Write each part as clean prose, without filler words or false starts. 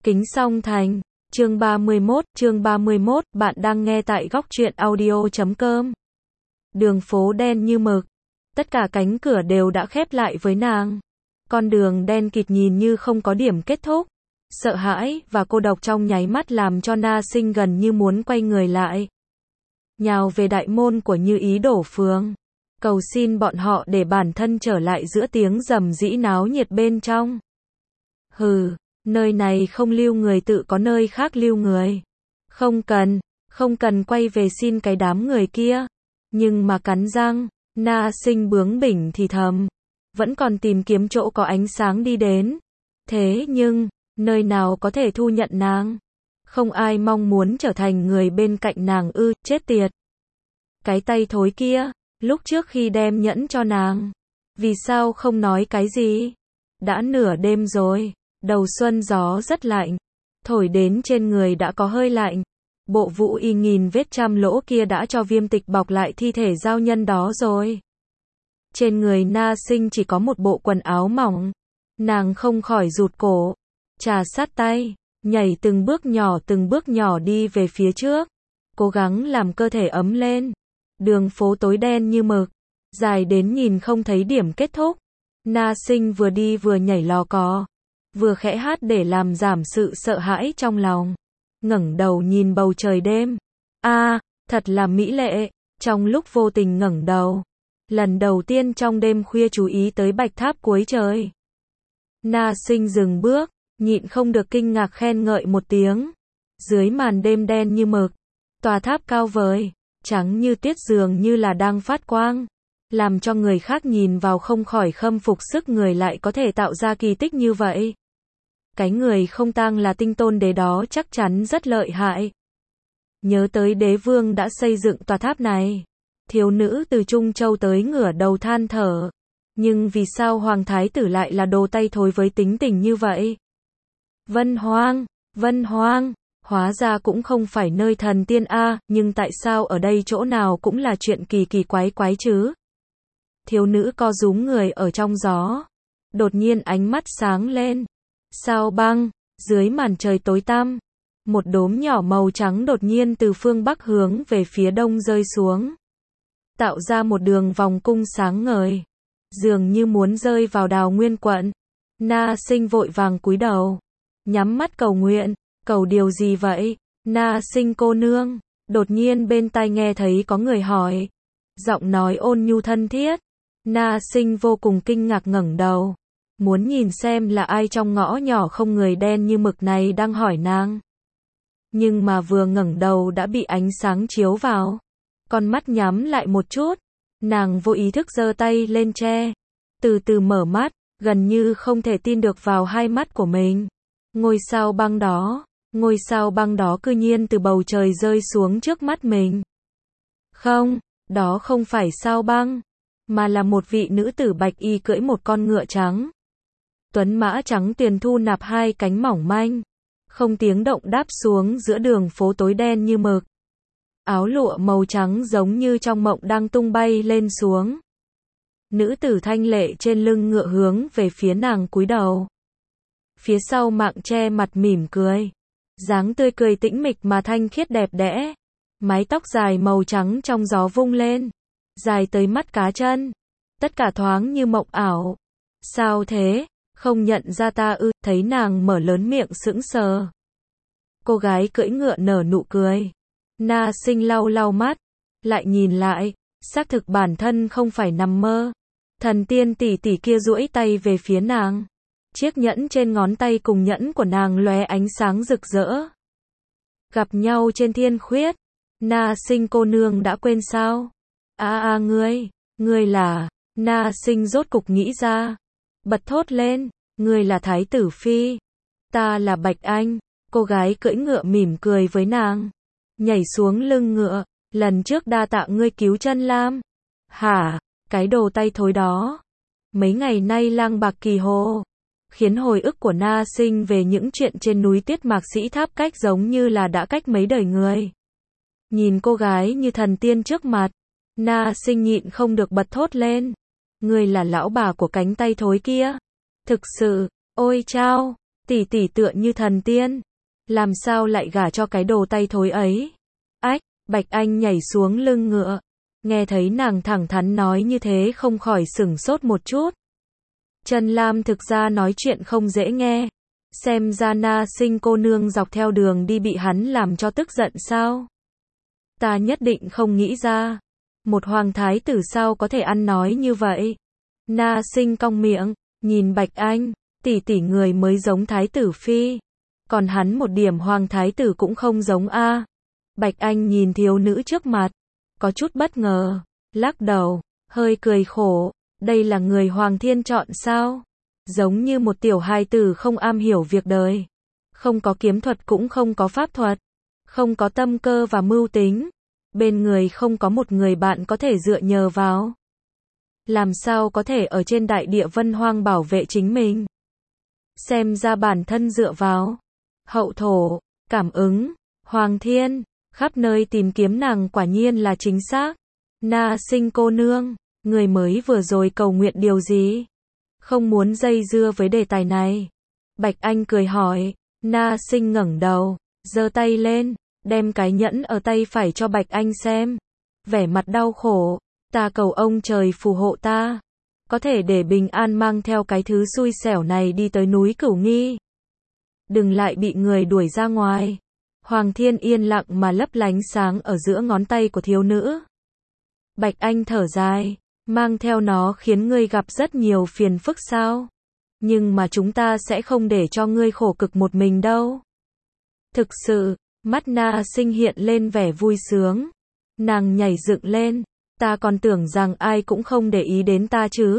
Kính song thành. Chương 31, bạn đang nghe tại góc truyện audio.com. Đường phố đen như mực. Tất cả cánh cửa đều đã khép lại với nàng. Con đường đen kịt nhìn như không có điểm kết thúc. Sợ hãi và cô độc trong nháy mắt làm cho Na Sinh gần như muốn quay người lại. Nhào về đại môn của Như Ý Đổ Phường. Cầu xin bọn họ để bản thân trở lại giữa tiếng rầm rĩ náo nhiệt bên trong. Hừ. Nơi này không lưu người tự có nơi khác lưu người. Không cần quay về xin cái đám người kia. Nhưng mà cắn răng, Na Sinh bướng bỉnh thì thầm. Vẫn còn tìm kiếm chỗ có ánh sáng đi đến. Thế nhưng, nơi nào có thể thu nhận nàng? Không ai mong muốn trở thành người bên cạnh nàng ư, chết tiệt. Cái tay thối kia, lúc trước khi đem nhẫn cho nàng. Vì sao không nói cái gì? Đã nửa đêm rồi. Đầu xuân gió rất lạnh, thổi đến trên người đã có hơi lạnh. Bộ vũ y nghìn vết trăm lỗ kia đã cho Viêm Tịch bọc lại thi thể giao nhân đó rồi. Trên người Na Sinh chỉ có một bộ quần áo mỏng. Nàng không khỏi rụt cổ, trà sát tay, nhảy từng bước nhỏ đi về phía trước, cố gắng làm cơ thể ấm lên. Đường phố tối đen như mực, dài đến nhìn không thấy điểm kết thúc. Na Sinh vừa đi vừa nhảy lò cò, vừa khẽ hát để làm giảm sự sợ hãi trong lòng. Ngẩng đầu nhìn bầu trời đêm. Thật là mỹ lệ. Trong lúc vô tình ngẩng đầu, lần đầu tiên trong đêm khuya chú ý tới bạch tháp cuối trời. Na Sinh dừng bước, nhịn không được kinh ngạc khen ngợi một tiếng. Dưới màn đêm đen như mực, tòa tháp cao vời, trắng như tuyết dường như là đang phát quang, làm cho người khác nhìn vào không khỏi khâm phục sức người lại có thể tạo ra kỳ tích như vậy. Cái người không tang là Tinh Tôn Đế đó chắc chắn rất lợi hại. Nhớ tới đế vương đã xây dựng tòa tháp này. Thiếu nữ từ Trung Châu tới ngửa đầu than thở. Nhưng vì sao Hoàng Thái tử lại là đồ tay thối với tính tình như vậy? Vân Hoang, hóa ra cũng không phải nơi thần tiên nhưng tại sao ở đây chỗ nào cũng là chuyện kỳ kỳ quái chứ? Thiếu nữ co rúm người ở trong gió. Đột nhiên ánh mắt sáng lên. Sao băng, dưới màn trời tối tăm, một đốm nhỏ màu trắng đột nhiên từ phương Bắc hướng về phía đông rơi xuống. Tạo ra một đường vòng cung sáng ngời, dường như muốn rơi vào Đào Nguyên quận. Na Sinh vội vàng cúi đầu, nhắm mắt cầu nguyện. Cầu điều gì vậy? Na Sinh cô nương. Đột nhiên bên tai nghe thấy có người hỏi. Giọng nói ôn nhu thân thiết. Na Sinh vô cùng kinh ngạc ngẩng đầu. Muốn nhìn xem là ai trong ngõ nhỏ không người đen như mực này đang hỏi nàng. Nhưng mà vừa ngẩng đầu đã bị ánh sáng chiếu vào. Con mắt nhắm lại một chút. Nàng vô ý thức giơ tay lên che. Từ từ mở mắt, gần như không thể tin được vào hai mắt của mình. Ngôi sao băng đó cư nhiên từ bầu trời rơi xuống trước mắt mình. Không, đó không phải sao băng, mà là một vị nữ tử bạch y cưỡi một con ngựa trắng. Tuấn mã trắng tuyền thu nạp hai cánh mỏng manh, không tiếng động đáp xuống giữa đường phố tối đen như mực. Áo lụa màu trắng giống như trong mộng đang tung bay lên xuống. Nữ tử thanh lệ trên lưng ngựa hướng về phía nàng cúi đầu. Phía sau mạng che mặt mỉm cười. Dáng tươi cười tĩnh mịch mà thanh khiết đẹp đẽ. Mái tóc dài màu trắng trong gió vung lên. Dài tới mắt cá chân. Tất cả thoáng như mộng ảo. Sao thế? Không nhận ra ta ư? Thấy nàng mở lớn miệng sững sờ. Cô gái cưỡi ngựa nở nụ cười. Na Sinh lau lau mắt. Lại nhìn lại. Xác thực bản thân không phải nằm mơ. Thần tiên tỷ tỷ kia duỗi tay về phía nàng. Chiếc nhẫn trên ngón tay cùng nhẫn của nàng lóe ánh sáng rực rỡ. Gặp nhau trên thiên khuyết. Na Sinh cô nương đã quên sao? Ngươi là... Na Sinh rốt cục nghĩ ra. Bật thốt lên, ngươi là Thái tử Phi. Ta là Bạch Anh. Cô gái cưỡi ngựa mỉm cười với nàng. Nhảy xuống lưng ngựa. Lần trước đa tạ ngươi cứu chân Lam. Hả? Cái đồ tay thối đó. Mấy ngày nay lang bạc kỳ hồ. Khiến hồi ức của Na Sinh về những chuyện trên núi Tuyết Mạc Sĩ Tháp cách giống như là đã cách mấy đời người. Nhìn cô gái như thần tiên trước mặt, Na Sinh nhịn không được bật thốt lên. Ngươi là lão bà của cánh tay thối kia. Thực sự, ôi chao, tỷ tỷ tựa như thần tiên, làm sao lại gả cho cái đồ tay thối ấy? Ách, Bạch Anh nhảy xuống lưng ngựa, nghe thấy nàng thẳng thắn nói như thế không khỏi sửng sốt một chút. Trần Lam thực ra nói chuyện không dễ nghe, xem ra Na Sinh cô nương dọc theo đường đi bị hắn làm cho tức giận sao? Ta nhất định không nghĩ ra, một hoàng thái tử sao có thể ăn nói như vậy? Na Sinh cong miệng, nhìn Bạch Anh, tỷ tỷ người mới giống thái tử phi, còn hắn một điểm hoàng thái tử cũng không giống a. Bạch Anh nhìn thiếu nữ trước mặt, có chút bất ngờ, lắc đầu, hơi cười khổ, đây là người Hoàng Thiên chọn sao? Giống như một tiểu hài tử không am hiểu việc đời, không có kiếm thuật cũng không có pháp thuật, không có tâm cơ và mưu tính, bên người không có một người bạn có thể dựa nhờ vào. Làm sao có thể ở trên đại địa Vân Hoang bảo vệ chính mình? Xem ra bản thân dựa vào hậu thổ, cảm ứng, Hoàng Thiên, khắp nơi tìm kiếm nàng quả nhiên là chính xác. Na Sinh cô nương, người mới vừa rồi cầu nguyện điều gì? Không muốn dây dưa với đề tài này. Bạch Anh cười hỏi, Na Sinh ngẩng đầu, giơ tay lên, đem cái nhẫn ở tay phải cho Bạch Anh xem. Vẻ mặt đau khổ, ta cầu ông trời phù hộ ta, có thể để bình an mang theo cái thứ xui xẻo này đi tới núi Cửu Nghi. Đừng lại bị người đuổi ra ngoài. Hoàng Thiên yên lặng mà lấp lánh sáng ở giữa ngón tay của thiếu nữ. Bạch Anh thở dài, mang theo nó khiến ngươi gặp rất nhiều phiền phức sao? Nhưng mà chúng ta sẽ không để cho ngươi khổ cực một mình đâu. Thực sự, mắt Na Sinh hiện lên vẻ vui sướng. Nàng nhảy dựng lên, ta còn tưởng rằng ai cũng không để ý đến ta chứ.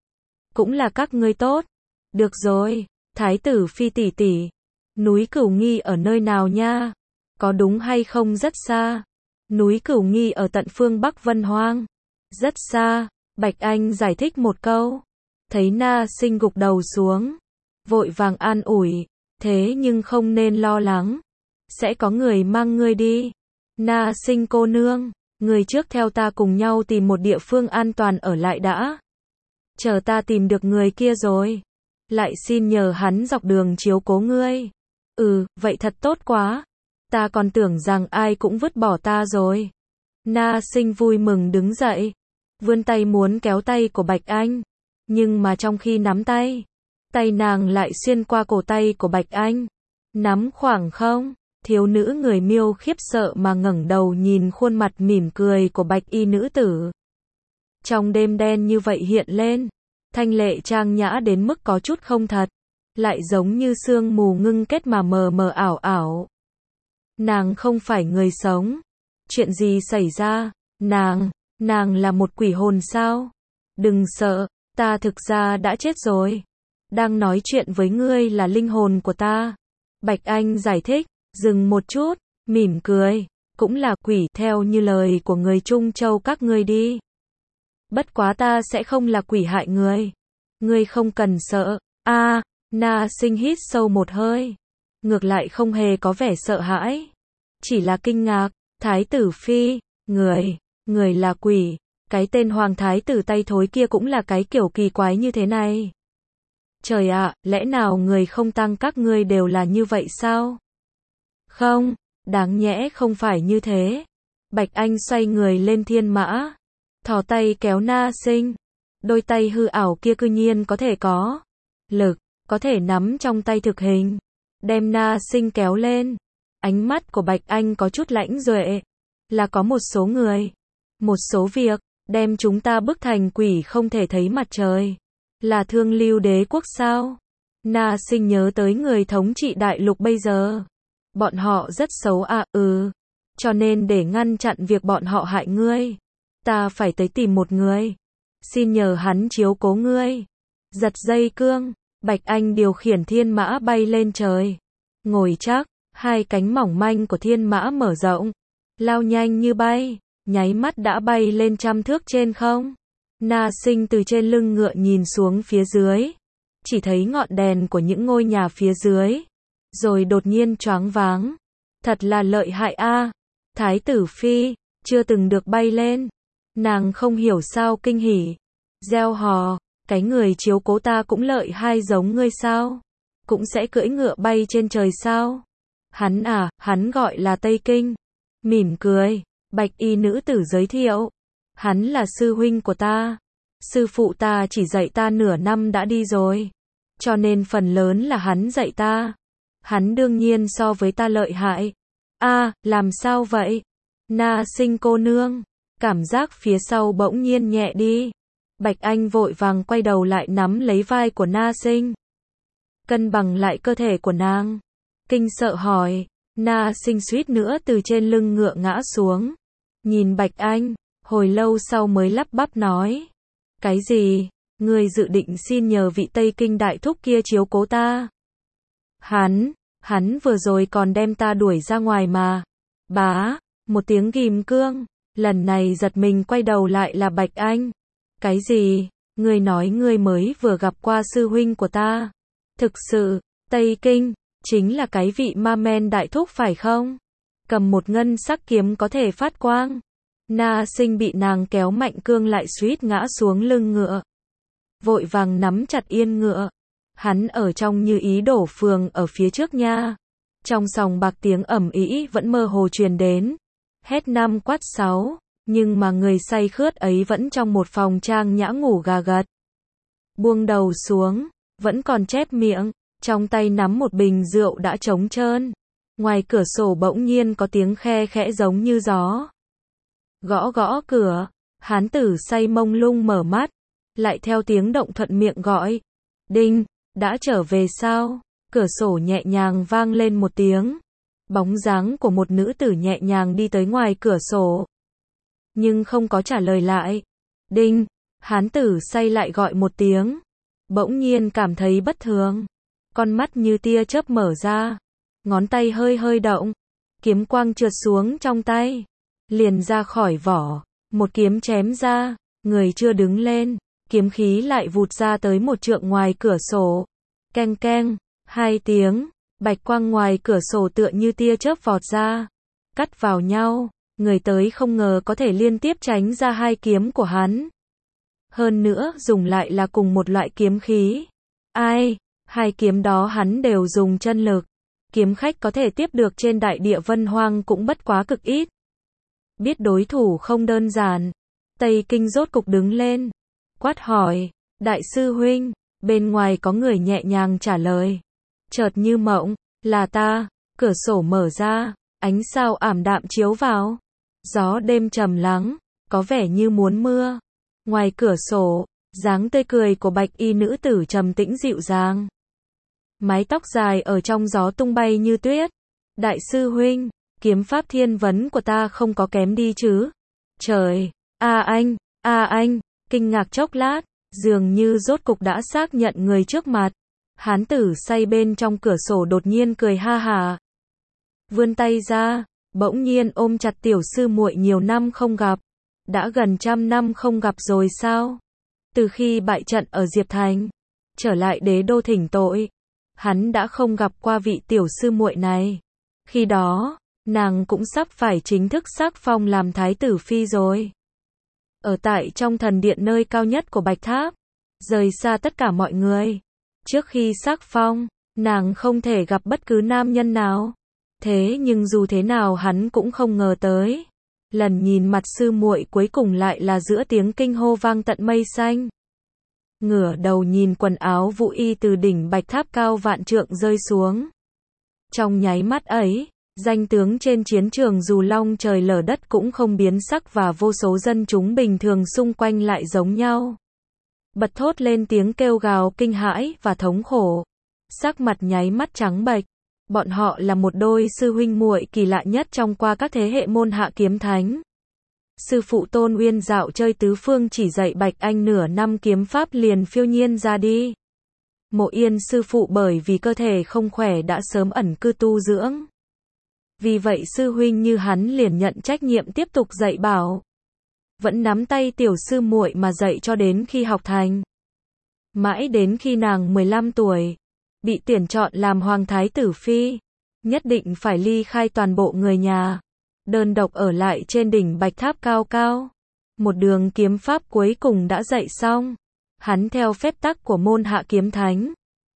Cũng là các ngươi tốt. Được rồi, thái tử phi tỷ tỷ. Núi Cửu Nghi ở nơi nào nha? Có đúng hay không rất xa? Núi Cửu Nghi ở tận phương Bắc Vân Hoang. Rất xa, Bạch Anh giải thích một câu. Thấy Na Sinh gục đầu xuống, vội vàng an ủi, thế nhưng không nên lo lắng. Sẽ có người mang ngươi đi. Na Sinh cô nương, người trước theo ta cùng nhau tìm một địa phương an toàn ở lại đã. Chờ ta tìm được người kia rồi, lại xin nhờ hắn dọc đường chiếu cố ngươi. Vậy thật tốt quá. Ta còn tưởng rằng ai cũng vứt bỏ ta rồi. Na Sinh vui mừng đứng dậy, vươn tay muốn kéo tay của Bạch Anh. Nhưng mà trong khi nắm tay, tay nàng lại xuyên qua cổ tay của Bạch Anh. Nắm khoảng không, thiếu nữ người Miêu khiếp sợ mà ngẩng đầu nhìn khuôn mặt mỉm cười của Bạch Y nữ tử. Trong đêm đen như vậy hiện lên, thanh lệ trang nhã đến mức có chút không thật, lại giống như sương mù ngưng kết mà mờ mờ ảo ảo. Nàng không phải người sống. Chuyện gì xảy ra? Nàng là một quỷ hồn sao? Đừng sợ, ta thực ra đã chết rồi. Đang nói chuyện với ngươi là linh hồn của ta. Bạch Anh giải thích, dừng một chút, mỉm cười, cũng là quỷ theo như lời của người Trung Châu các ngươi đi. Bất quá ta sẽ không là quỷ hại người. Ngươi không cần sợ. Na Sinh hít sâu một hơi. Ngược lại không hề có vẻ sợ hãi. Chỉ là kinh ngạc, thái tử phi, người là quỷ, cái tên hoàng thái tử tay thối kia cũng là cái kiểu kỳ quái như thế này. Trời ạ, lẽ nào người không tăng các ngươi đều là như vậy sao? Không, đáng nhẽ không phải như thế. Bạch Anh xoay người lên thiên mã, thò tay kéo Na Sinh. Đôi tay hư ảo kia cư nhiên có thể có lực, có thể nắm trong tay thực hình, đem Na Sinh kéo lên. Ánh mắt của Bạch Anh có chút lãnh duệ, là có một số người, một số việc, đem chúng ta bức thành quỷ không thể thấy mặt trời. Là Thương Lưu đế quốc sao? Na Sinh nhớ tới người thống trị đại lục bây giờ. Bọn họ rất xấu cho nên để ngăn chặn việc bọn họ hại ngươi, ta phải tới tìm một người, xin nhờ hắn chiếu cố ngươi. Giật dây cương, Bạch Anh điều khiển thiên mã bay lên trời. Ngồi chắc, hai cánh mỏng manh của thiên mã mở rộng, lao nhanh như bay, nháy mắt đã bay lên 100 thước trên không. Na Sinh từ trên lưng ngựa nhìn xuống phía dưới, chỉ thấy ngọn đèn của những ngôi nhà phía dưới, rồi đột nhiên choáng váng. Thật là lợi hại a. Thái tử phi, chưa từng được bay lên. Nàng không hiểu sao kinh hỉ, reo hò, cái người chiếu cố ta cũng lợi hại giống ngươi sao? cũng sẽ cưỡi ngựa bay trên trời sao? Hắn gọi là Tây Kinh. Mỉm cười, bạch y nữ tử giới thiệu. Hắn là sư huynh của ta. Sư phụ ta chỉ dạy ta nửa năm đã đi rồi. Cho nên phần lớn là hắn dạy ta. Hắn đương nhiên so với ta lợi hại. Làm sao vậy? Na Sinh cô nương. Cảm giác phía sau bỗng nhiên nhẹ đi. Bạch Anh vội vàng quay đầu lại nắm lấy vai của Na Sinh. Cân bằng lại cơ thể của nàng. Kinh sợ hỏi. Na Sinh suýt nữa từ trên lưng ngựa ngã xuống. Nhìn Bạch Anh, hồi lâu sau mới lắp bắp nói. Cái gì? Ngươi dự định xin nhờ vị Tây Kinh đại thúc kia chiếu cố ta? Hắn vừa rồi còn đem ta đuổi ra ngoài mà. Bá, một tiếng ghim cương. Lần này giật mình quay đầu lại là Bạch Anh. Cái gì? Ngươi nói ngươi mới vừa gặp qua sư huynh của ta. Thực sự, Tây Kinh, chính là cái vị ma men đại thúc phải không? Cầm một ngân sắc kiếm có thể phát quang. Na Sinh bị nàng kéo mạnh cương lại suýt ngã xuống lưng ngựa. Vội vàng nắm chặt yên ngựa. Hắn ở trong như ý đổ phường ở phía trước nha. Trong sòng bạc tiếng ầm ĩ vẫn mơ hồ truyền đến. Hét 5 quát 6, nhưng mà người say khướt ấy vẫn trong một phòng trang nhã ngủ gà gật. Buông đầu xuống, vẫn còn chép miệng, trong tay nắm một bình rượu đã trống trơn. Ngoài cửa sổ bỗng nhiên có tiếng khe khẽ giống như gió. Gõ gõ cửa, hán tử say mông lung mở mắt, lại theo tiếng động thuận miệng gọi. Đinh, đã trở về sao? Cửa sổ nhẹ nhàng vang lên một tiếng. Bóng dáng của một nữ tử nhẹ nhàng đi tới ngoài cửa sổ. Nhưng không có trả lời lại. Đinh, hán tử say lại gọi một tiếng. Bỗng nhiên cảm thấy bất thường. Con mắt như tia chớp mở ra. Ngón tay hơi hơi động. Kiếm quang trượt xuống trong tay. Liền ra khỏi vỏ. Một kiếm chém ra. Người chưa đứng lên. Kiếm khí lại vụt ra tới một trượng ngoài cửa sổ. Keng keng, 2 tiếng. Bạch quang ngoài cửa sổ tựa như tia chớp vọt ra. Cắt vào nhau. Người tới không ngờ có thể liên tiếp tránh ra 2 kiếm của hắn. Hơn nữa dùng lại là cùng một loại kiếm khí. 2 kiếm đó hắn đều dùng chân lực. Kiếm khách có thể tiếp được trên đại địa Vân Hoang cũng bất quá cực ít. Biết đối thủ không đơn giản. Tây Kinh rốt cục đứng lên. Quát hỏi. Đại sư huynh. Bên ngoài có người nhẹ nhàng trả lời. Chợt như mộng. Là ta. Cửa sổ mở ra. Ánh sao ảm đạm chiếu vào. Gió đêm trầm lắng. Có vẻ như muốn mưa. Ngoài cửa sổ. Dáng tươi cười của bạch y nữ tử trầm tĩnh dịu dàng. Mái tóc dài ở trong gió tung bay như tuyết. Đại sư huynh. Kiếm pháp thiên vấn của ta không có kém đi chứ? Trời. Anh. Kinh ngạc chốc lát. Dường như rốt cục đã xác nhận người trước mặt. Hán tử say bên trong cửa sổ đột nhiên cười ha hả. Vươn tay ra, bỗng nhiên ôm chặt tiểu sư muội nhiều năm không gặp. Đã gần 100 năm không gặp rồi sao? Từ khi bại trận ở Diệp Thành, trở lại đế đô thỉnh tội, hắn đã không gặp qua vị tiểu sư muội này. Khi đó, nàng cũng sắp phải chính thức xác phong làm thái tử phi rồi. Ở tại trong thần điện nơi cao nhất của Bạch Tháp, rời xa tất cả mọi người. Trước khi xác phong, nàng không thể gặp bất cứ nam nhân nào. Thế nhưng dù thế nào hắn cũng không ngờ tới. Lần nhìn mặt sư muội cuối cùng lại là giữa tiếng kinh hô vang tận mây xanh. Ngửa đầu nhìn quần áo vũ y từ đỉnh Bạch Tháp cao vạn trượng rơi xuống. Trong nháy mắt ấy, danh tướng trên chiến trường dù long trời lở đất cũng không biến sắc và vô số dân chúng bình thường xung quanh lại giống nhau. Bật thốt lên tiếng kêu gào kinh hãi và thống khổ. Sắc mặt nháy mắt trắng bệch. Bọn họ là một đôi sư huynh muội kỳ lạ nhất trong qua các thế hệ môn hạ kiếm thánh. Sư phụ Tôn Uyên dạo chơi tứ phương chỉ dạy Bạch Anh nửa năm kiếm pháp liền phiêu nhiên ra đi. Mộ Yên sư phụ bởi vì cơ thể không khỏe đã sớm ẩn cư tu dưỡng. Vì vậy sư huynh như hắn liền nhận trách nhiệm tiếp tục dạy bảo. Vẫn nắm tay tiểu sư muội mà dạy cho đến khi học thành. Mãi đến khi nàng 15 tuổi, bị tuyển chọn làm hoàng thái tử phi, nhất định phải ly khai toàn bộ người nhà, đơn độc ở lại trên đỉnh Bạch Tháp cao cao. Một đường kiếm pháp cuối cùng đã dạy xong. Hắn theo phép tắc của môn hạ kiếm thánh,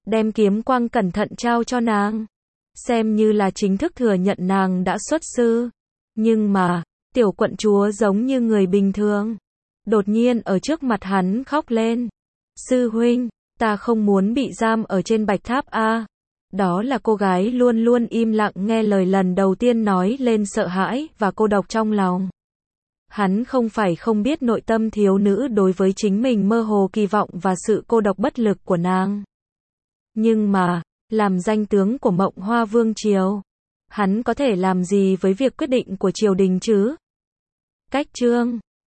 đem kiếm quang cẩn thận trao cho nàng, xem như là chính thức thừa nhận nàng đã xuất sư. Nhưng mà, tiểu quận chúa giống như người bình thường, đột nhiên ở trước mặt hắn khóc lên. Sư huynh, ta không muốn bị giam ở trên bạch tháp a. Đó là cô gái luôn luôn im lặng nghe lời lần đầu tiên nói lên sợ hãi và cô độc trong lòng. Hắn không phải không biết nội tâm thiếu nữ đối với chính mình mơ hồ kỳ vọng và sự cô độc bất lực của nàng. Nhưng mà, làm danh tướng của Mộng Hoa Vương Triều, hắn có thể làm gì với việc quyết định của triều đình chứ? Cách chương